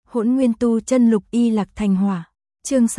Hỗn Nguyên Tu Chân Lục Y Lạc Thành Hỏa. Chương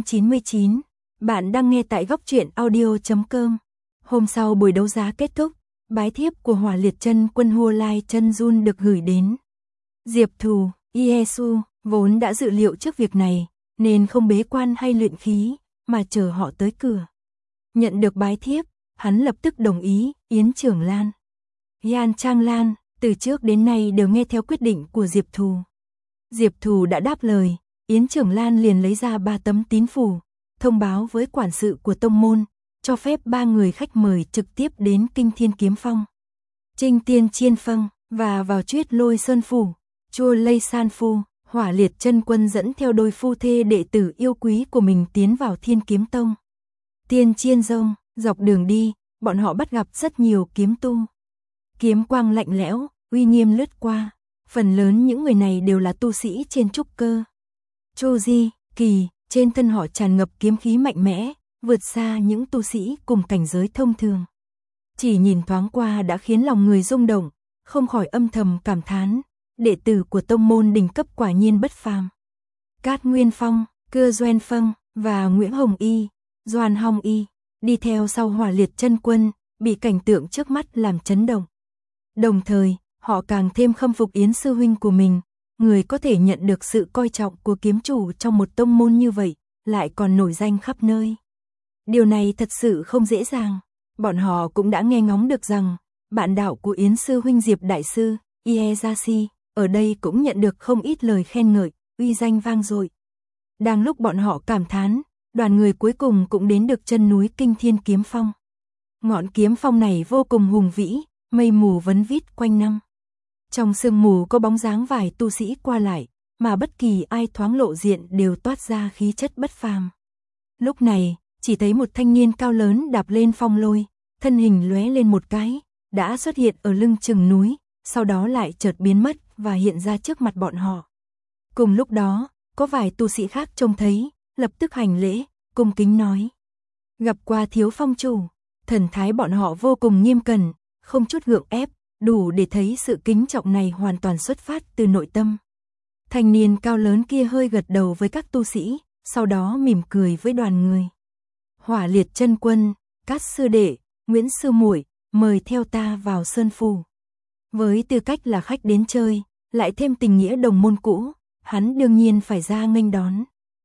699. Bạn đang nghe tại góc truyện audio.com. Hôm sau buổi đấu giá kết thúc, bái thiếp của Hỏa Liệt Chân Quân Hua Lai Chân Jun được gửi đến. Diệp Thù, Iesu vốn đã dự liệu trước việc này, nên không bế quan hay luyện khí, mà chờ họ tới cửa. Nhận được bái thiếp, hắn lập tức đồng ý. Yến Trưởng Lan, Yan Trang Lan từ trước đến nay đều nghe theo quyết định của Diệp Thù. Diệp Thù đã đáp lời, Yến Trưởng Lan liền lấy ra 3 tấm tín phủ, thông báo với quản sự của tông môn, cho phép 3 người khách mời trực tiếp đến Kinh Thiên Kiếm Phong, Trinh Tiên Chiên Phong và vào Chuyết Lôi Sơn Phủ, Chua Lây San Phu. Hỏa Liệt Chân Quân dẫn theo đôi phu thê đệ tử yêu quý của mình tiến vào Thiên Kiếm Tông. Tiên Chiên Dông, dọc đường đi, bọn họ bắt gặp rất nhiều kiếm tu. Kiếm quang lạnh lẽo, uy nghiêm lướt qua, phần lớn những người này đều là tu sĩ trên trúc cơ. Chu Di, Kỳ, trên thân họ tràn ngập kiếm khí mạnh mẽ, vượt xa những tu sĩ cùng cảnh giới thông thường. Chỉ nhìn thoáng qua đã khiến lòng người rung động, không khỏi âm thầm cảm thán, đệ tử của tông môn đỉnh cấp quả nhiên bất phàm. Cát Nguyên Phong, Cưa Doen Phong và Nguyễn Hồng Y, Doan Hong Y đi theo sau Hỏa Liệt Chân Quân, bị cảnh tượng trước mắt làm chấn động. Đồng thời, họ càng thêm khâm phục Yến sư huynh của mình, người có thể nhận được sự coi trọng của kiếm chủ trong một tông môn như vậy, lại còn nổi danh khắp nơi. Điều này thật sự không dễ dàng. Bọn họ cũng đã nghe ngóng được rằng, bạn đạo của Yến sư huynh Diệp đại sư, Ieyashi, ở đây cũng nhận được không ít lời khen ngợi, uy danh vang dội. Đang lúc bọn họ cảm thán, đoàn người cuối cùng cũng đến được chân núi Kinh Thiên Kiếm Phong. Ngọn kiếm phong này vô cùng hùng vĩ, mây mù vấn vít quanh năm. Trong sương mù có bóng dáng vài tu sĩ qua lại, mà bất kỳ ai thoáng lộ diện đều toát ra khí chất bất phàm. Lúc này, chỉ thấy một thanh niên cao lớn đạp lên phong lôi, thân hình lóe lên một cái, đã xuất hiện ở lưng chừng núi, sau đó lại chợt biến mất và hiện ra trước mặt bọn họ. Cùng lúc đó, có vài tu sĩ khác trông thấy, lập tức hành lễ, cung kính nói: gặp qua thiếu phong chủ. Thần thái bọn họ vô cùng nghiêm cẩn, không chút gượng ép, đủ để thấy sự kính trọng này hoàn toàn xuất phát từ nội tâm. Thanh niên cao lớn kia hơi gật đầu với các tu sĩ, sau đó mỉm cười với đoàn người. Hỏa Liệt Chân Quân, Cát sư đệ, Nguyễn sư muội, mời theo ta vào sơn phủ. Với tư cách là khách đến chơi, lại thêm tình nghĩa đồng môn cũ, hắn đương nhiên phải ra nghênh đón.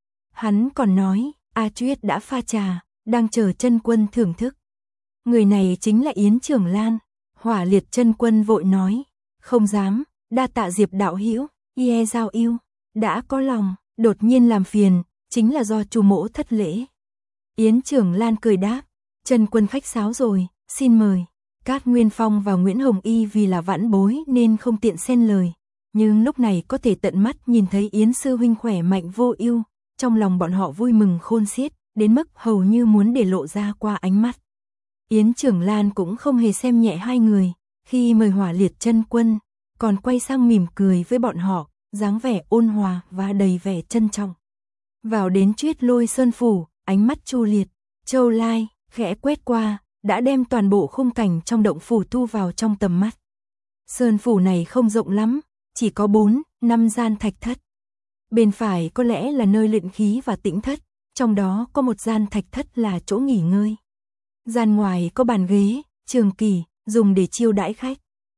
Hắn còn nói, A Chuyết đã pha trà, đang chờ Chân Quân thưởng thức. Người này chính là Yến Trưởng Lan. Hỏa Liệt Chân Quân vội nói, không dám, đa tạ Diệp đạo hữu, Ie Giao yêu, đã có lòng, đột nhiên làm phiền, chính là do chủ mỗ thất lễ. Yến Trưởng Lan cười đáp, Chân Quân khách sáo rồi, xin mời. Cát Nguyên Phong và Nguyễn Hồng Y vì là vãn bối nên không tiện xen lời, nhưng lúc này có thể tận mắt nhìn thấy Yến sư huynh khỏe mạnh vô ưu, trong lòng bọn họ vui mừng khôn xiết, đến mức hầu như muốn để lộ ra qua ánh mắt. Yến Trưởng Lan cũng không hề xem nhẹ hai người, khi mời Hỏa Liệt Chân Quân, còn quay sang mỉm cười với bọn họ, dáng vẻ ôn hòa và đầy vẻ trân trọng. Vào đến Chuyết Lôi Sơn Phủ, ánh mắt Chu Liệt, Châu Lai khẽ quét qua, đã đem toàn bộ khung cảnh trong động phủ thu vào trong tầm mắt. Sơn phủ này không rộng lắm, chỉ có 4-5 gian thạch thất. Bên phải có lẽ là nơi luyện khí và tĩnh thất, trong đó có một gian thạch thất là chỗ nghỉ ngơi. Gian ngoài có bàn ghế, trường kỷ, dùng để chiêu đãi khách.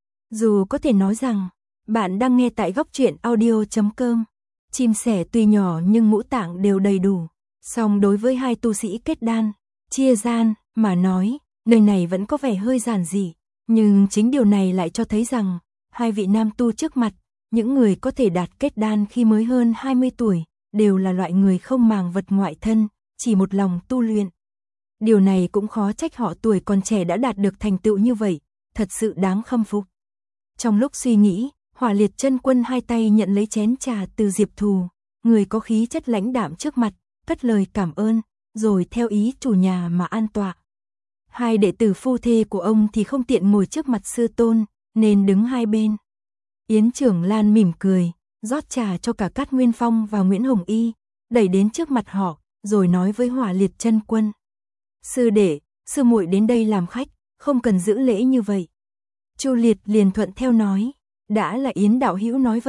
Dù có thể nói rằng, bạn đang nghe tại góc truyện audio.com, chim sẻ tuy nhỏ nhưng ngũ tạng đều đầy đủ. Song đối với hai tu sĩ kết đan, chia gian, mà nói, nơi này vẫn có vẻ hơi giản dị. Nhưng chính điều này lại cho thấy rằng, hai vị nam tu trước mặt, những người có thể đạt kết đan khi mới hơn 20 tuổi, đều là loại người không màng vật ngoại thân, chỉ một lòng tu luyện. Điều này cũng khó trách họ tuổi còn trẻ đã đạt được thành tựu như vậy, thật sự đáng khâm phục. Trong lúc suy nghĩ, Hỏa Liệt Chân Quân hai tay nhận lấy chén trà từ Diệp Thù, người có khí chất lãnh đạm trước mặt, cất lời cảm ơn, rồi theo ý chủ nhà mà an tọa. Hai đệ tử phu thê của ông thì không tiện ngồi trước mặt sư tôn, nên đứng hai bên. Yến Trưởng Lan mỉm cười, rót trà cho cả Cát Nguyên Phong và Nguyễn Hồng Y, đẩy đến trước mặt họ, rồi nói với Hỏa Liệt Chân Quân: sư đệ, sư muội đến đây làm khách, không cần giữ lễ như vậy. Chu Liệt liền thuận theo nói, đã là Yến đạo hữu nói vậy,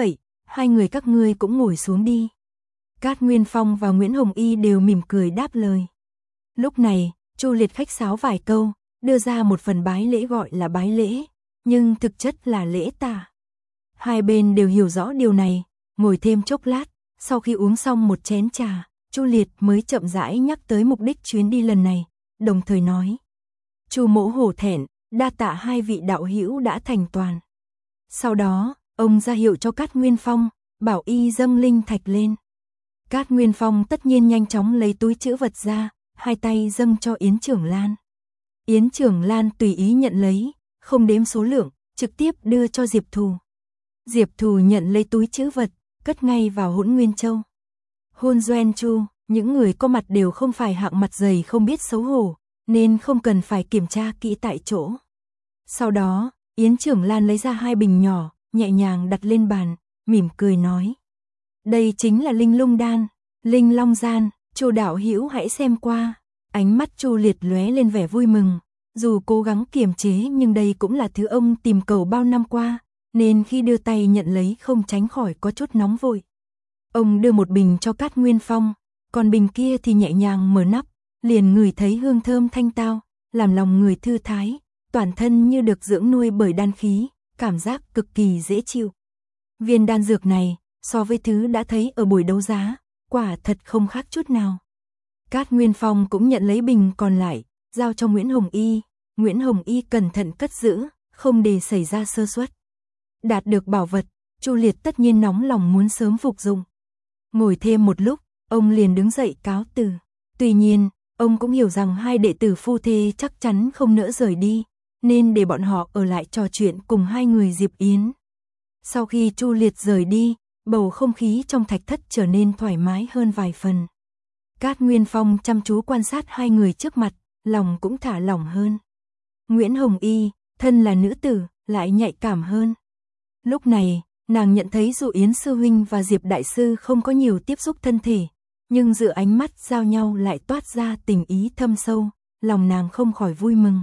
hai người các ngươi cũng ngồi xuống đi. Cát Nguyên Phong và Nguyễn Hồng Y đều mỉm cười đáp lời. Lúc này, Chu Liệt khách sáo vài câu, đưa ra một phần bái lễ gọi là bái lễ, nhưng thực chất là lễ tạ. Hai bên đều hiểu rõ điều này, ngồi thêm chốc lát, sau khi uống xong một chén trà, Chu Liệt mới chậm rãi nhắc tới mục đích chuyến đi lần này, đồng thời nói: Chu mỗ hổ thẹn, đa tạ hai vị đạo hữu đã thành toàn. Sau đó, ông ra hiệu cho Cát Nguyên Phong, bảo y dâng linh thạch lên. Cát Nguyên Phong tất nhiên nhanh chóng lấy túi trữ vật ra, hai tay dâng cho Yến Trưởng Lan. Yến Trưởng Lan tùy ý nhận lấy, không đếm số lượng, trực tiếp đưa cho Diệp Thù. Diệp Thù nhận lấy túi trữ vật, cất ngay vào Hỗn Nguyên Châu. Hôn Doen Chu, những người có mặt đều không phải hạng mặt dày không biết xấu hổ, nên không cần phải kiểm tra kỹ tại chỗ. Sau đó, Yến Trưởng Lan lấy ra hai bình nhỏ, nhẹ nhàng đặt lên bàn, mỉm cười nói: Đây chính là Linh Lung Đan, Linh Long Gian, Chu đạo hữu hãy xem qua. Ánh mắt Chu Liệt lóe lên vẻ vui mừng, dù cố gắng kiềm chế nhưng đây cũng là thứ ông tìm cầu bao năm qua, nên khi đưa tay nhận lấy không tránh khỏi có chút nóng vội. Ông đưa một bình cho Cát Nguyên Phong, còn bình kia thì nhẹ nhàng mở nắp, liền ngửi thấy hương thơm thanh tao, làm lòng người thư thái, toàn thân như được dưỡng nuôi bởi đan khí, cảm giác cực kỳ dễ chịu. Viên đan dược này, so với thứ đã thấy ở buổi đấu giá, quả thật không khác chút nào. Cát Nguyên Phong cũng nhận lấy bình còn lại, giao cho Nguyễn Hồng Y. Nguyễn Hồng Y cẩn thận cất giữ, không để xảy ra sơ suất. Đạt được bảo vật, Chu Liệt tất nhiên nóng lòng muốn sớm phục dụng. Ngồi thêm một lúc, ông liền đứng dậy cáo từ. Tuy nhiên, ông cũng hiểu rằng hai đệ tử phu thê chắc chắn không nỡ rời đi, nên để bọn họ ở lại trò chuyện cùng hai người Diệp Yến. Sau khi Chu Liệt rời đi, bầu không khí trong thạch thất trở nên thoải mái hơn vài phần. Cát Nguyên Phong chăm chú quan sát hai người trước mặt, lòng cũng thả lỏng hơn. Nguyễn Hồng Y, thân là nữ tử, lại nhạy cảm hơn. Lúc này, nàng nhận thấy dù Yến Sư Huynh và Diệp Đại Sư không có nhiều tiếp xúc thân thể, nhưng giữa ánh mắt giao nhau lại toát ra tình ý thâm sâu, lòng nàng không khỏi vui mừng.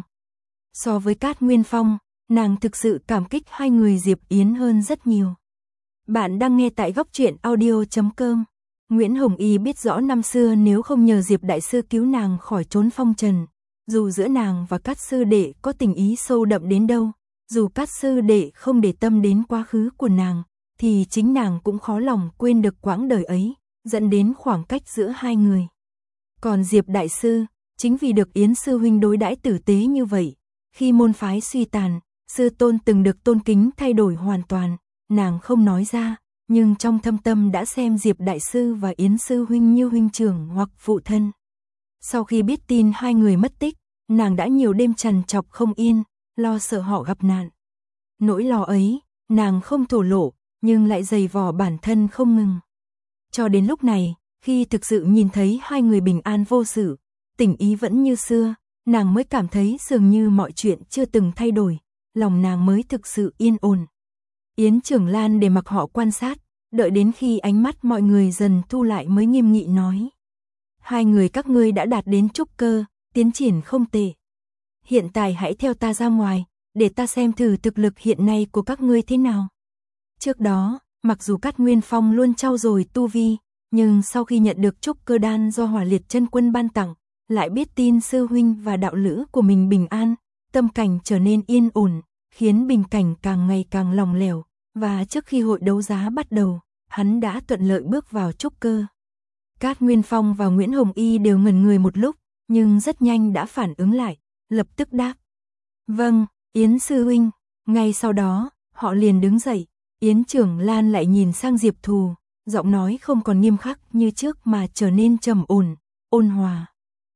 So với Cát Nguyên Phong, nàng thực sự cảm kích hai người Diệp Yến hơn rất nhiều. Bạn đang nghe tại góc truyện audio.com. Nguyễn Hồng Y biết rõ năm xưa nếu không nhờ Diệp Đại Sư cứu nàng khỏi trốn phong trần, dù giữa nàng và Cát Sư Đệ có tình ý sâu đậm đến đâu, dù Cát Sư Đệ không để tâm đến quá khứ của nàng, thì chính nàng cũng khó lòng quên được quãng đời ấy, dẫn đến khoảng cách giữa hai người. Còn Diệp Đại Sư, chính vì được Yến Sư Huynh đối đãi tử tế như vậy, khi môn phái suy tàn, sư tôn từng được tôn kính thay đổi hoàn toàn, nàng không nói ra, nhưng trong thâm tâm đã xem Diệp Đại Sư và Yến Sư Huynh như huynh trưởng hoặc phụ thân. Sau khi biết tin hai người mất tích, nàng đã nhiều đêm trằn trọc không yên, lo sợ họ gặp nạn. Nỗi lo ấy, nàng không thổ lộ, nhưng lại dày vò bản thân không ngừng. Cho đến lúc này, khi thực sự nhìn thấy hai người bình an vô sự, tình ý vẫn như xưa, nàng mới cảm thấy dường như mọi chuyện chưa từng thay đổi, lòng nàng mới thực sự yên ổn. Yến Trưởng Lan để mặc họ quan sát, đợi đến khi ánh mắt mọi người dần thu lại mới nghiêm nghị nói: Hai người các ngươi đã đạt đến trúc cơ, tiến triển không tệ. Hiện tại hãy theo ta ra ngoài, để ta xem thử thực lực hiện nay của các ngươi thế nào. Trước đó, mặc dù Cát Nguyên Phong luôn trau dồi tu vi, nhưng sau khi nhận được trúc cơ đan do Hỏa Liệt Chân Quân ban tặng, lại biết tin sư huynh và đạo lữ của mình bình an, tâm cảnh trở nên yên ổn, khiến bình cảnh càng ngày càng lòng lẻo, và trước khi hội đấu giá bắt đầu, hắn đã thuận lợi bước vào trúc cơ. Cát Nguyên Phong và Nguyễn Hồng Y đều ngẩn người một lúc, nhưng rất nhanh đã phản ứng lại, lập tức đáp: Vâng, Yến Sư Huynh. Ngay sau đó, họ liền đứng dậy. Yến Trưởng Lan lại nhìn sang Diệp Thù, giọng nói không còn nghiêm khắc như trước mà trở nên trầm ổn, ôn hòa.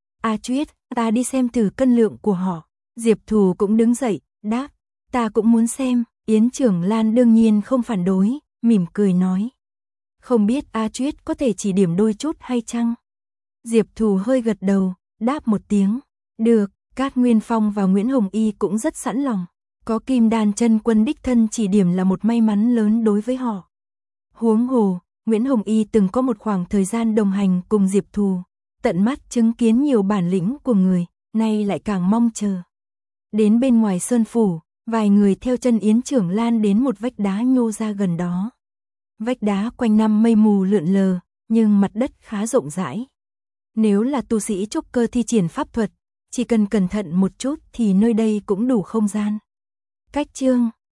A Chuyết, ta đi xem thử cân lượng của họ. Diệp Thù cũng đứng dậy, đáp: Ta cũng muốn xem. Yến Trưởng Lan đương nhiên không phản đối, mỉm cười nói: Không biết A Chuyết có thể chỉ điểm đôi chút hay chăng? Diệp Thù hơi gật đầu, đáp một tiếng: Được. Cát Nguyên Phong và Nguyễn Hồng Y cũng rất sẵn lòng. Có Kim Đan Chân Quân đích thân chỉ điểm là một may mắn lớn đối với họ. Huống hồ, Nguyễn Hồng Y từng có một khoảng thời gian đồng hành cùng Diệp Thù, tận mắt chứng kiến nhiều bản lĩnh của người, nay lại càng mong chờ. Đến bên ngoài sơn phủ, vài người theo chân Yến Trưởng Lan đến một vách đá nhô ra gần đó. Vách đá quanh năm mây mù lượn lờ, nhưng mặt đất khá rộng rãi. Nếu là tu sĩ trúc cơ thi triển pháp thuật, chỉ cần cẩn thận một chút thì nơi đây cũng đủ không gian. Cách chương